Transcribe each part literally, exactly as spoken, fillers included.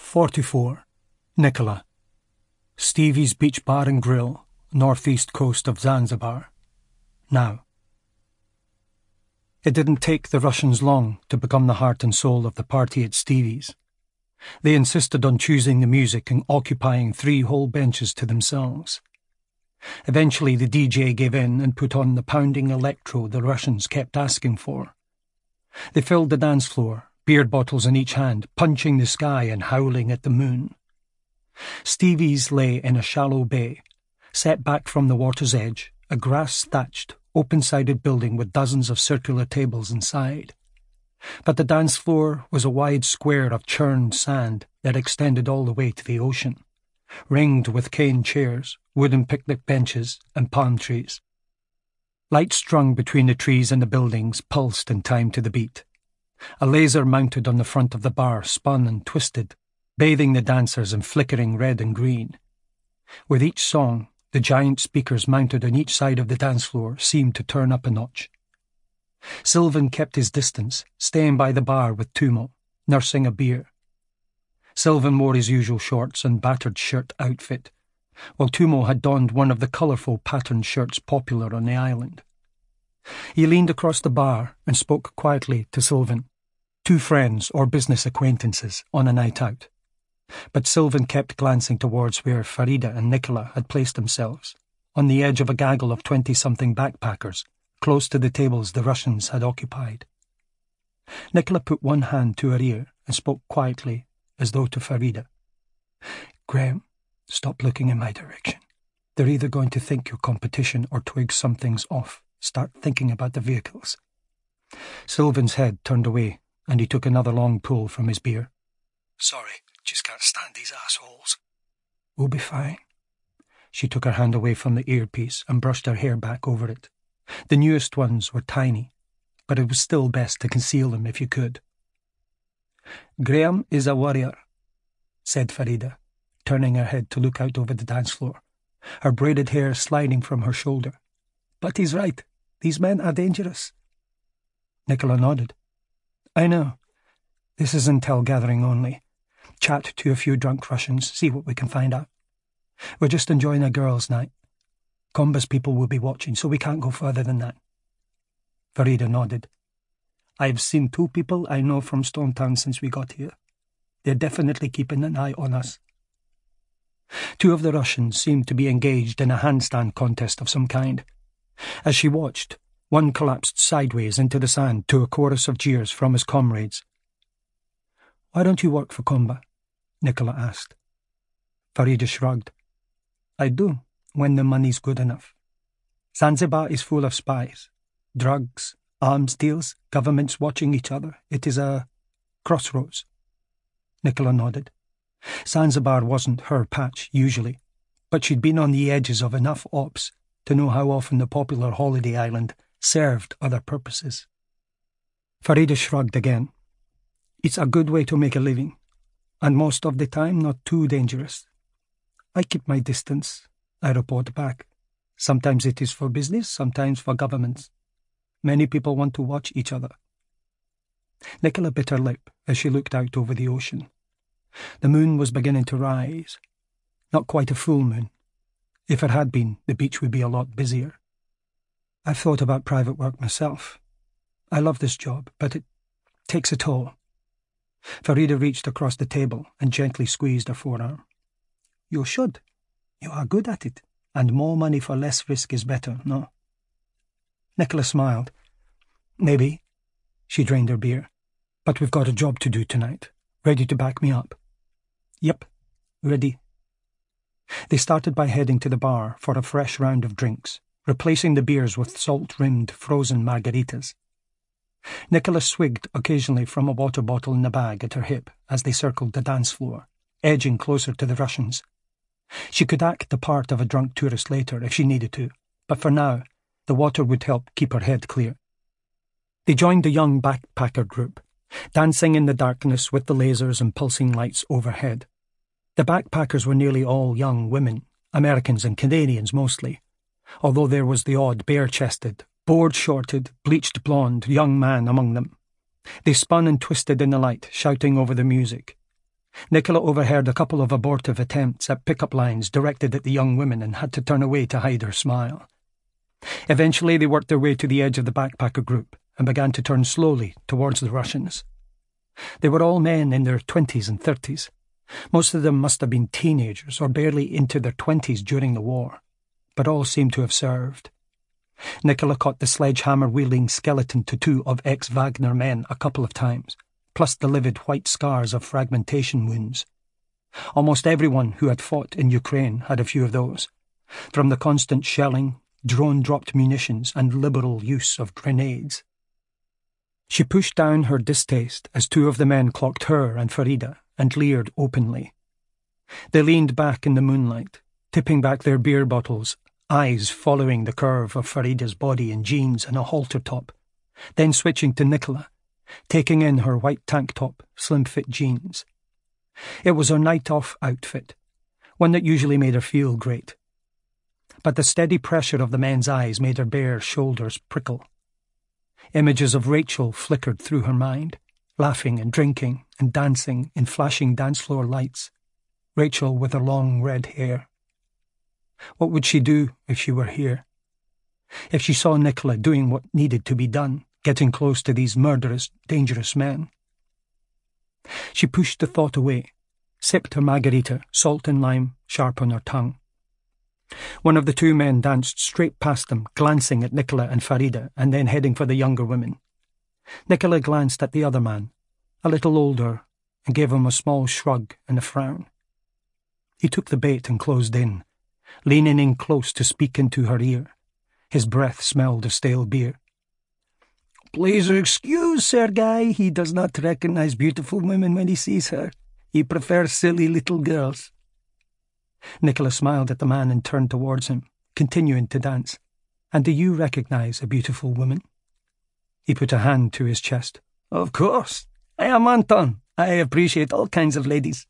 forty-four. Nicola. Stevie's Beach Bar and Grill, northeast coast of Zanzibar. Now. It didn't take the Russians long to become the heart and soul of the party at Stevie's. They insisted on choosing the music and occupying three whole benches to themselves. Eventually the D J gave in and put on the pounding electro the Russians kept asking for. They filled the dance floor, beer bottles in each hand, punching the sky and howling at the moon. Stevie's lay in a shallow bay, set back from the water's edge, a grass-thatched, open-sided building with dozens of circular tables inside. But the dance floor was a wide square of churned sand that extended all the way to the ocean, ringed with cane chairs, wooden picnic benches, and palm trees. Lights strung between the trees and the buildings pulsed in time to the beat. A laser mounted on the front of the bar spun and twisted, bathing the dancers in flickering red and green. With each song, the giant speakers mounted on each side of the dance floor seemed to turn up a notch. Sylvan kept his distance, staying by the bar with Tumo, nursing a beer. Sylvan wore his usual shorts and battered shirt outfit, while Tumo had donned one of the colourful patterned shirts popular on the island. He leaned across the bar and spoke quietly to Sylvan, two friends or business acquaintances on a night out. But Sylvan kept glancing towards where Farida and Nicola had placed themselves, on the edge of a gaggle of twenty-something backpackers, close to the tables the Russians had occupied. Nicola put one hand to her ear and spoke quietly, as though to Farida. "Graham, stop looking in my direction. They're either going to think you're competition or twig something's off. Start thinking about the vehicles." Sylvan's head turned away, and he took another long pull from his beer. "Sorry, just can't stand these assholes." "We'll be fine." She took her hand away from the earpiece and brushed her hair back over it. The newest ones were tiny, but it was still best to conceal them if you could. "Graham is a warrior," said Farida, turning her head to look out over the dance floor, her braided hair sliding from her shoulder. "But he's right. These men are dangerous." Nicola nodded. "I know. This is intel gathering only. Chat to a few drunk Russians, see what we can find out. We're just enjoying a girls' night. Comba's people will be watching, so we can't go further than that." Farida nodded. "I've seen two people I know from Stone Town since we got here. They're definitely keeping an eye on us." Two of the Russians seemed to be engaged in a handstand contest of some kind. As she watched, one collapsed sideways into the sand to a chorus of jeers from his comrades. "Why don't you work for Comba?" Nicola asked. Farida shrugged. "I do, when the money's good enough. Zanzibar is full of spies, drugs, arms deals, governments watching each other. It is a crossroads." Nicola nodded. Zanzibar wasn't her patch, usually, but she'd been on the edges of enough ops to know how often the popular holiday island served other purposes. Farida shrugged again. "It's a good way to make a living, and most of the time not too dangerous. I keep my distance. I report back. Sometimes it is for business, sometimes for governments. Many people want to watch each other." Nicola bit her lip as she looked out over the ocean. The moon was beginning to rise. Not quite a full moon. If it had been, the beach would be a lot busier. "I've thought about private work myself. I love this job, but it takes a toll." Farida reached across the table and gently squeezed her forearm. "You should. You are good at it, and more money for less risk is better, no?" Nicola smiled. "Maybe." She drained her beer. "But we've got a job to do tonight. Ready to back me up?" "Yep, ready." They started by heading to the bar for a fresh round of drinks, replacing the beers with salt-rimmed frozen margaritas. Nicola swigged occasionally from a water bottle in the bag at her hip as they circled the dance floor, edging closer to the Russians. She could act the part of a drunk tourist later if she needed to, but for now, the water would help keep her head clear. They joined the young backpacker group, dancing in the darkness with the lasers and pulsing lights overhead. The backpackers were nearly all young women, Americans and Canadians mostly, although there was the odd bare-chested, board-shorted, bleached blonde young man among them. They spun and twisted in the light, shouting over the music. Nicola overheard a couple of abortive attempts at pick-up lines directed at the young women and had to turn away to hide her smile. Eventually they worked their way to the edge of the backpacker group and began to turn slowly towards the Russians. They were all men in their twenties and thirties. Most of them must have been teenagers or barely into their twenties during the war, but all seemed to have served. Nicola caught the sledgehammer-wielding skeleton tattoo of ex-Wagner men a couple of times, plus the livid white scars of fragmentation wounds. Almost everyone who had fought in Ukraine had a few of those, from the constant shelling, drone-dropped munitions and liberal use of grenades. She pushed down her distaste as two of the men clocked her and Farida and leered openly. They leaned back in the moonlight, tipping back their beer bottles, eyes following the curve of Farida's body in jeans and a halter top, then switching to Nicola, taking in her white tank top, slim-fit jeans. It was her night-off outfit, one that usually made her feel great. But the steady pressure of the men's eyes made her bare shoulders prickle. Images of Rachel flickered through her mind, laughing and drinking and dancing in flashing dance-floor lights. Rachel with her long red hair. What would she do if she were here? If she saw Nicola doing what needed to be done, getting close to these murderous, dangerous men? She pushed the thought away, sipped her margarita, salt and lime sharp on her tongue. One of the two men danced straight past them, glancing at Nicola and Farida, and then heading for the younger women. Nicola glanced at the other man, a little older, and gave him a small shrug and a frown. He took the bait and closed in, leaning in close to speak into her ear. His breath smelled of stale beer. "Please excuse Sergei. He does not recognize beautiful women when he sees her. He prefers silly little girls." Nicola smiled at the man and turned towards him, continuing to dance. "And do you recognize a beautiful woman?" He put a hand to his chest. "Of course. I am Anton. I appreciate all kinds of ladies."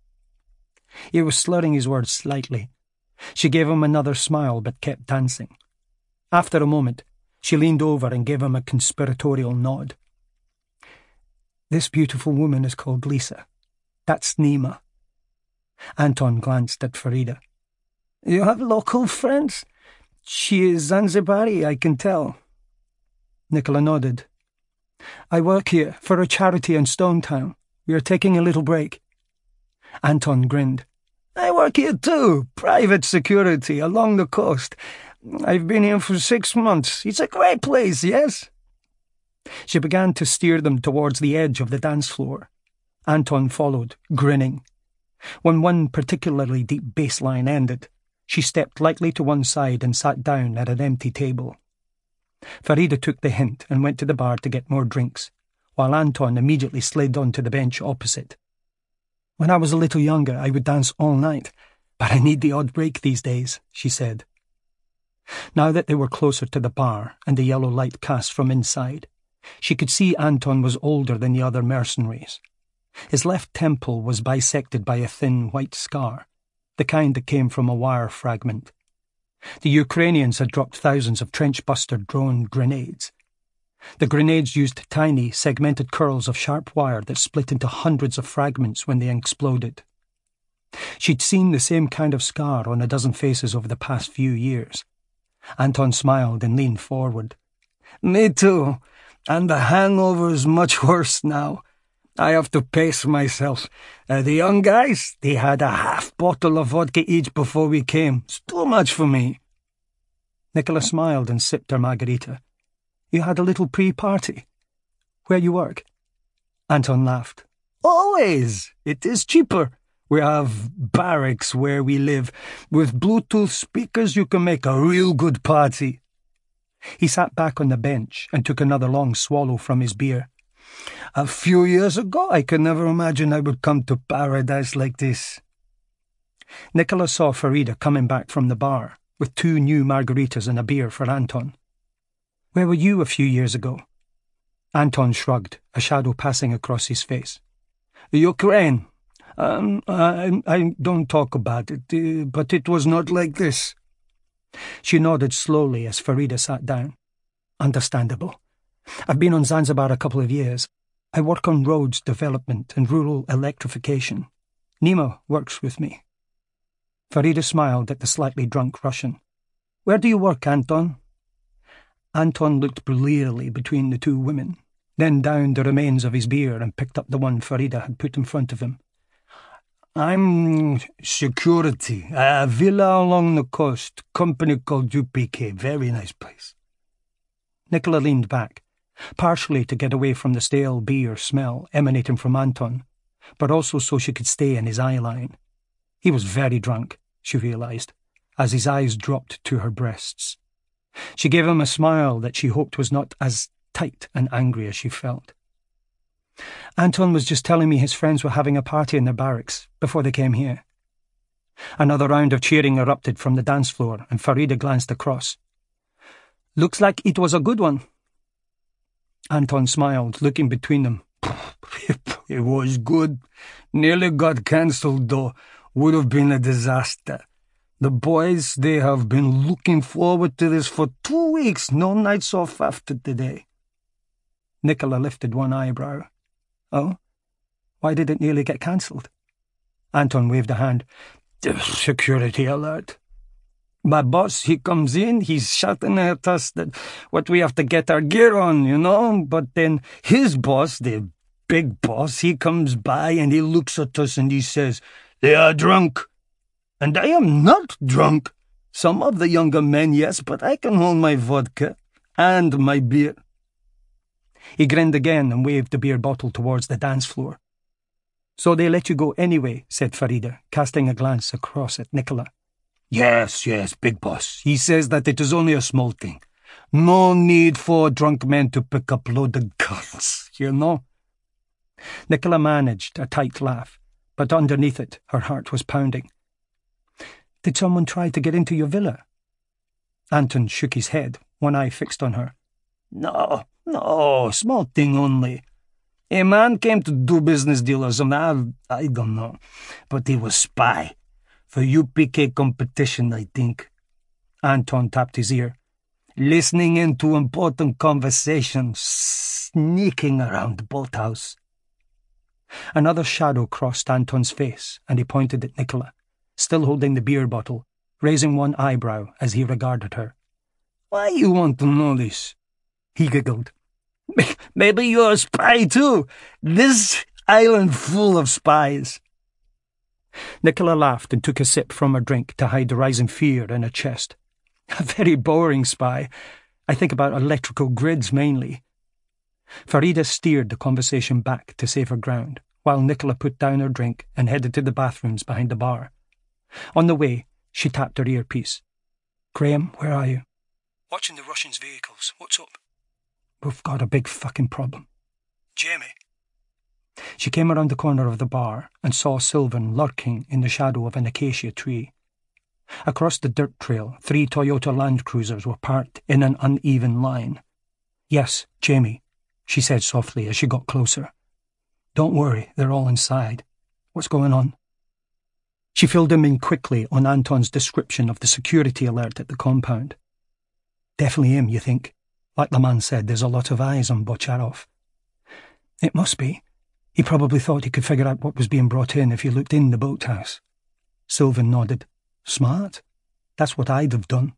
He was slurring his words slightly. She gave him another smile but kept dancing. After a moment, she leaned over and gave him a conspiratorial nod. "This beautiful woman is called Lisa. That's Nima." Anton glanced at Farida. "You have local friends? She is Zanzibari, I can tell." Nicola nodded. "I work here for a charity in Stonetown. We are taking a little break." Anton grinned. "I work here too, private security along the coast. I've been here for six months. It's a great place, yes?" She began to steer them towards the edge of the dance floor. Anton followed, grinning. When one particularly deep bass line ended, she stepped lightly to one side and sat down at an empty table. Farida took the hint and went to the bar to get more drinks, while Anton immediately slid onto the bench opposite. "When I was a little younger, I would dance all night, but I need the odd break these days," she said. Now that they were closer to the bar and the yellow light cast from inside, she could see Anton was older than the other mercenaries. His left temple was bisected by a thin white scar, the kind that came from a wire fragment. The Ukrainians had dropped thousands of trench-buster drone grenades. The grenades used tiny, segmented curls of sharp wire that split into hundreds of fragments when they exploded. She'd seen the same kind of scar on a dozen faces over the past few years. Anton smiled and leaned forward. "Me too, and the hangover is much worse now. I have to pace myself. Uh, the young guys, they had a half bottle of vodka each before we came. It's too much for me." Nicola smiled and sipped her margarita. "You had a little pre-party? Where you work?" Anton laughed. "Always. It is cheaper. We have barracks where we live. With Bluetooth speakers you can make a real good party." He sat back on the bench and took another long swallow from his beer. "A few years ago I could never imagine I would come to paradise like this." Nicola saw Farida coming back from the bar, with two new margaritas and a beer for Anton. "Where were you a few years ago?" Anton shrugged, a shadow passing across his face. "Ukraine. Um, I, I don't talk about it, uh, but it was not like this." She nodded slowly as Farida sat down. "Understandable. I've been on Zanzibar a couple of years. I work on roads development and rural electrification. Nemo works with me. Farida smiled at the slightly drunk Russian. Where do you work, Anton? Anton looked blearily between the two women, then downed the remains of his beer and picked up the one Farida had put in front of him. I'm security. A villa along the coast. Company called U P K. Very nice place. Nicola leaned back, partially to get away from the stale beer smell emanating from Anton, but also so she could stay in his eye line. He was very drunk, she realised, as his eyes dropped to her breasts. She gave him a smile that she hoped was not as tight and angry as she felt. Anton was just telling me his friends were having a party in their barracks before they came here. Another round of cheering erupted from the dance floor, and Farida glanced across. Looks like it was a good one. Anton smiled, looking between them. It was good. Nearly got cancelled, though. Would have been a disaster. The boys, they have been looking forward to this for two weeks. No nights off after today. Nicola lifted one eyebrow. Oh? Why did it nearly get cancelled? Anton waved a hand. Security alert. My boss, he comes in, he's shouting at us that what we have to get our gear on, you know, but then his boss, the big boss, he comes by and he looks at us and he says, they are drunk. And I am not drunk. Some of the younger men, yes, but I can hold my vodka and my beer. He grinned again and waved the beer bottle towards the dance floor. So they let you go anyway, said Farida, casting a glance across at Nicola. Yes, yes, big boss. He says that it is only a small thing. No need for drunk men to pick up loaded guns, you know? Nicola managed a tight laugh, but underneath it her heart was pounding. Did someone try to get into your villa? Anton shook his head, one eye fixed on her. No, no, small thing only. A man came to do business deal or something, I, I don't know, but he was spy. For U P K competition, I think. Anton tapped his ear. Listening into important conversations, sneaking around the boathouse. Another shadow crossed Anton's face, and he pointed at Nicola, still holding the beer bottle, raising one eyebrow as he regarded her. Why you want to know this? He giggled. Maybe you're a spy too. This island full of spies. Nicola laughed and took a sip from her drink to hide the rising fear in her chest. A very boring spy. I think about electrical grids mainly. Farida steered the conversation back to safer ground, while Nicola put down her drink and headed to the bathrooms behind the bar. On the way, she tapped her earpiece. Graham, where are you? Watching the Russians' vehicles. What's up? We've got a big fucking problem. Jamie. She came around the corner of the bar and saw Sylvan lurking in the shadow of an acacia tree. Across the dirt trail, three Toyota Land Cruisers were parked in an uneven line. Yes, Jamie, she said softly as she got closer. Don't worry, they're all inside. What's going on? She filled him in quickly on Anton's description of the security alert at the compound. Definitely him, you think? Like the man said, there's a lot of eyes on Bocharov. It must be. He probably thought he could figure out what was being brought in if he looked in the boathouse. Sylvan nodded. Smart. That's what I'd have done.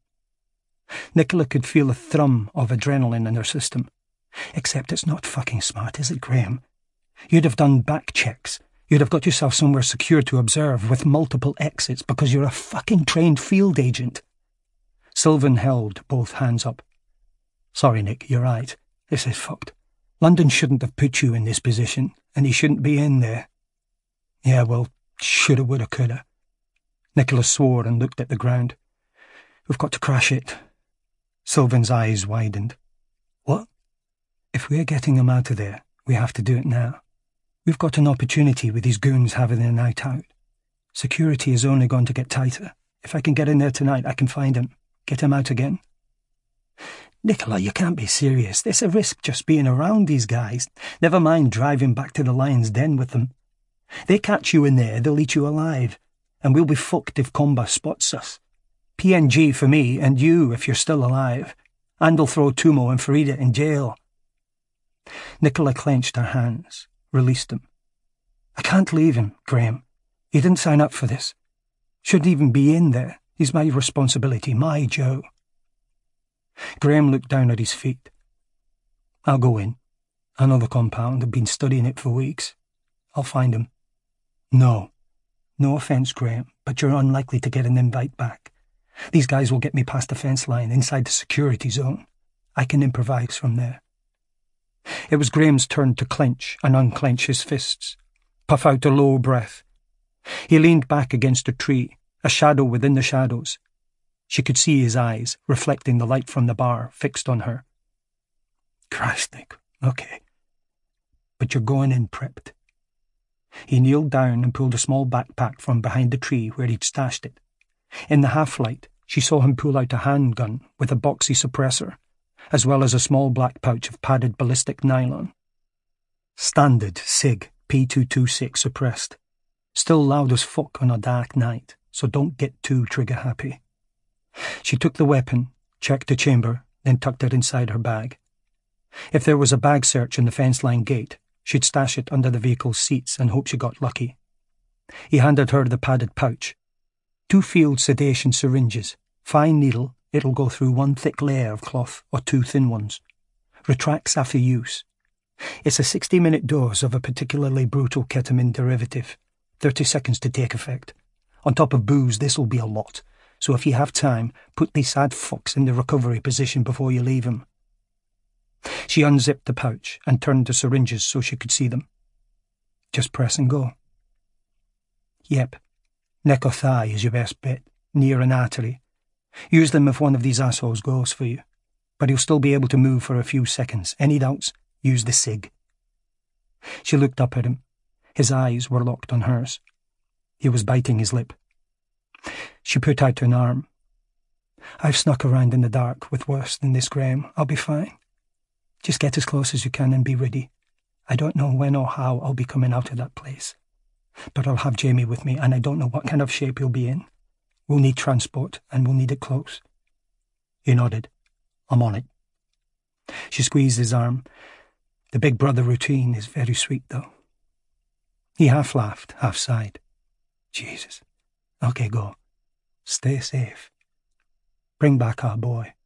Nicola could feel a thrum of adrenaline in her system. Except it's not fucking smart, is it, Graham? You'd have done back checks. You'd have got yourself somewhere secure to observe with multiple exits because you're a fucking trained field agent. Sylvan held both hands up. Sorry, Nick, you're right. This is fucked. London shouldn't have put you in this position, and he shouldn't be in there. Yeah, well, shoulda, woulda, coulda. Nicholas swore and looked at the ground. We've got to crash it. Sylvan's eyes widened. What? If we're getting him out of there, we have to do it now. We've got an opportunity with these goons having their night out. Security is only going to get tighter. If I can get in there tonight, I can find him. Get him out again. Nicola, you can't be serious. There's a risk just being around these guys. Never mind driving back to the lion's den with them. They catch you in there, they'll eat you alive. And we'll be fucked if Comba spots us. P N G for me, and you if you're still alive. And they'll throw Tumo and Farida in jail. Nicola clenched her hands, released them. I can't leave him, Graham. He didn't sign up for this. Shouldn't even be in there. He's my responsibility, my Joe. Graham looked down at his feet. I'll go in. I know the compound. I've been studying it for weeks. I'll find him. No. No offence, Graham, but you're unlikely to get an invite back. These guys will get me past the fence line inside the security zone. I can improvise from there. It was Graham's turn to clench and unclench his fists, puff out a low breath. He leaned back against a tree, a shadow within the shadows. She could see his eyes, reflecting the light from the bar, fixed on her. Christ, Nick, okay. But you're going in prepped. He kneeled down and pulled a small backpack from behind the tree where he'd stashed it. In the half-light, she saw him pull out a handgun with a boxy suppressor, as well as a small black pouch of padded ballistic nylon. Standard SIG P two twenty-six suppressed. Still loud as fuck on a dark night, so don't get too trigger-happy. She took the weapon, checked the chamber, then tucked it inside her bag. If there was a bag search in the fence-line gate, she'd stash it under the vehicle's seats and hope she got lucky. He handed her the padded pouch. Two field sedation syringes. Fine needle, it'll go through one thick layer of cloth or two thin ones. Retracts after use. It's a sixty-minute dose of a particularly brutal ketamine derivative. Thirty seconds to take effect. On top of booze, this'll be a lot. So if you have time, put these sad fucks in the recovery position before you leave him. She unzipped the pouch and turned the syringes so she could see them. Just press and go. Yep. Neck or thigh is your best bet, near an artery. Use them if one of these assholes goes for you. But he'll still be able to move for a few seconds. Any doubts? Use the SIG. She looked up at him. His eyes were locked on hers. He was biting his lip. She put out an arm. I've snuck around in the dark with worse than this, Graham. I'll be fine. Just get as close as you can and be ready. I don't know when or how I'll be coming out of that place. But I'll have Jamie with me, and I don't know what kind of shape he'll be in. We'll need transport, and we'll need it close. He nodded. I'm on it. She squeezed his arm. The big brother routine is very sweet, though. He half laughed, half sighed. Jesus. Okay, go. Stay safe. Bring back our boy.